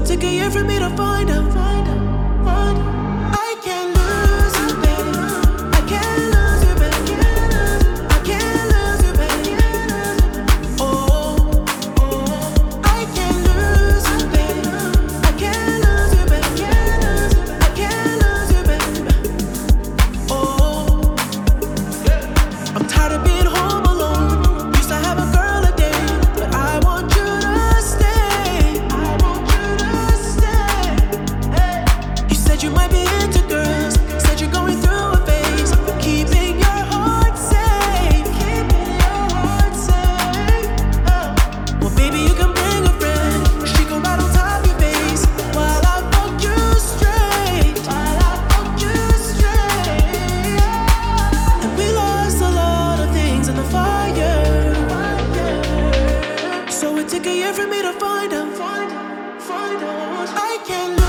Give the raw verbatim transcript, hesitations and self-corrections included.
it took a year for me to find out. Find out, find out. I can't lose you, baby. I can't lose you, baby. I can't lose you, baby. Oh, oh. I can't lose you, baby. I can't lose you, baby. I can't lose you, baby. Oh, I'm tired of being home alone. Used to have a girl a day, but I want you to stay. I want you to stay. Hey. You said you might be into girls. Said you're going through a phase. Keeping your heart safe. Keeping your heart safe. Oh. Well, baby, you can bring a friend. She gon' ride on top your face while I fuck you straight. While I fuck you straight. And we lost a lot of things in the fire. So it took a year for me to find out. Find out, find out. I can't